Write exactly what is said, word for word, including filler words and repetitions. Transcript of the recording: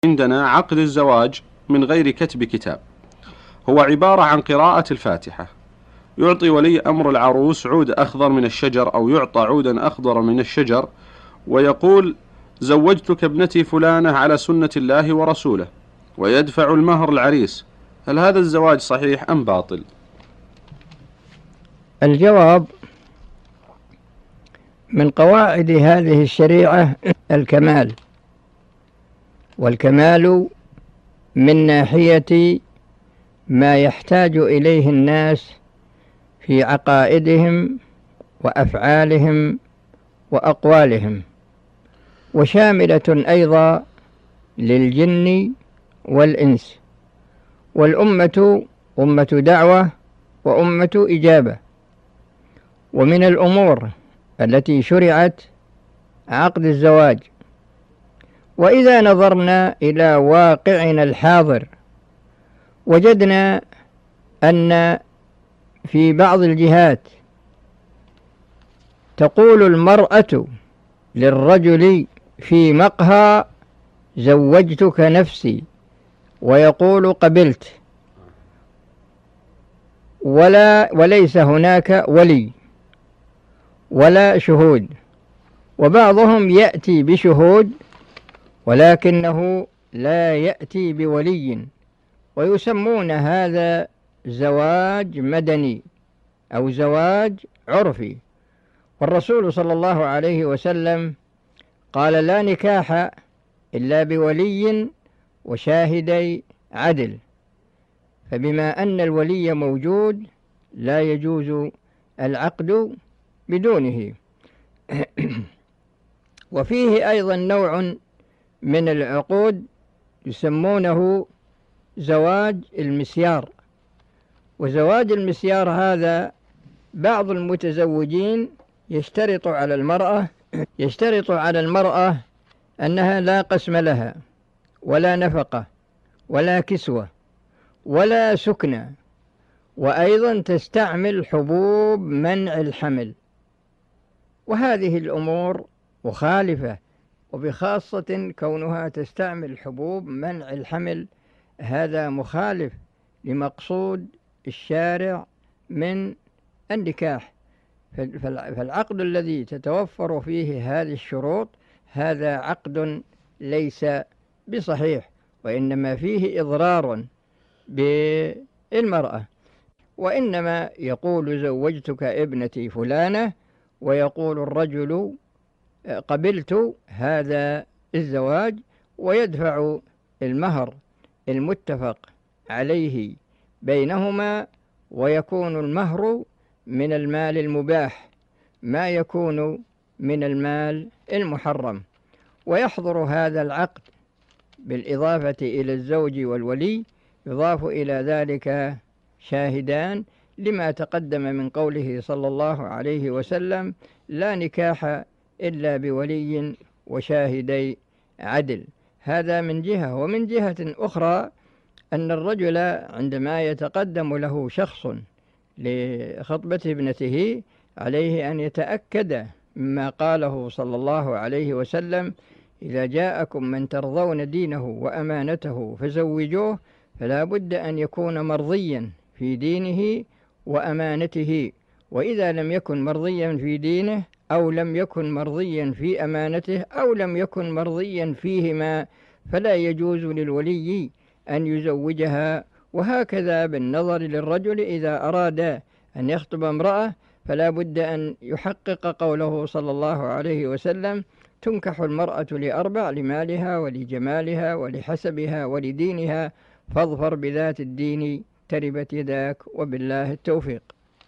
عندنا عقد الزواج من غير كتب كتاب، هو عبارة عن قراءة الفاتحة. يعطي ولي أمر العروس عود أخضر من الشجر أو يعطى عودا أخضر من الشجر ويقول: زوجتك ابنتي فلانة على سنة الله ورسوله، ويدفع المهر العريس. هل هذا الزواج صحيح أم باطل؟ الجواب: من قواعد هذه الشريعة الكمال، والكمال من ناحية ما يحتاج إليه الناس في عقائدهم وأفعالهم وأقوالهم، وشاملة أيضا للجن والإنس. والأمة أمة دعوة وأمة إجابة. ومن الأمور التي شرعت عقد الزواج. وإذا نظرنا إلى واقعنا الحاضر وجدنا أن في بعض الجهات تقول المرأة للرجل في مقهى: زوجتك نفسي، ويقول: قبلت، ولا وليس هناك ولي ولا شهود. وبعضهم يأتي بشهود ولكنه لا يأتي بولي، ويسمون هذا زواج مدني أو زواج عرفي. والرسول صلى الله عليه وسلم قال: لا نكاح إلا بولي وشاهدي عدل. فبما أن الولي موجود لا يجوز العقد بدونه. وفيه أيضا نوع من العقود يسمونه زواج المسيار. وزواج المسيار هذا بعض المتزوجين يشترط على المرأة يشترط على المرأة أنها لا قسم لها ولا نفقة ولا كسوة ولا سكنى، وأيضا تستعمل حبوب منع الحمل. وهذه الأمور مخالفة، وبخاصة كونها تستعمل حبوب منع الحمل، هذا مخالف لمقصود الشارع من النكاح. فالعقد الذي تتوفر فيه هذه الشروط هذا عقد ليس بصحيح، وإنما فيه إضرار بالمرأة. وإنما يقول: زوجتك ابنتي فلانة، ويقول الرجل: قبلت هذا الزواج، ويدفع المهر المتفق عليه بينهما. ويكون المهر من المال المباح ما يكون من المال المحرم. ويحضر هذا العقد بالإضافة إلى الزوج والولي، يضاف إلى ذلك شاهدان، لما تقدم من قوله صلى الله عليه وسلم: لا نكاح إلا بولي وشاهدي عدل. هذا من جهة. ومن جهة أخرى أن الرجل عندما يتقدم له شخص لخطبة ابنته عليه أن يتأكد مما قاله صلى الله عليه وسلم: إذا جاءكم من ترضون دينه وأمانته فزوجوه. فلا بد أن يكون مرضيا في دينه وأمانته. وإذا لم يكن مرضيا في دينه أو لم يكن مرضيا في أمانته أو لم يكن مرضيا فيهما فلا يجوز للولي أن يزوجها. وهكذا بالنظر للرجل إذا أراد أن يخطب امرأة فلا بد أن يحقق قوله صلى الله عليه وسلم: تنكح المرأة لأربع: لمالها ولجمالها ولحسبها ولدينها، فاظفر بذات الدين تربت يداك، وبالله التوفيق.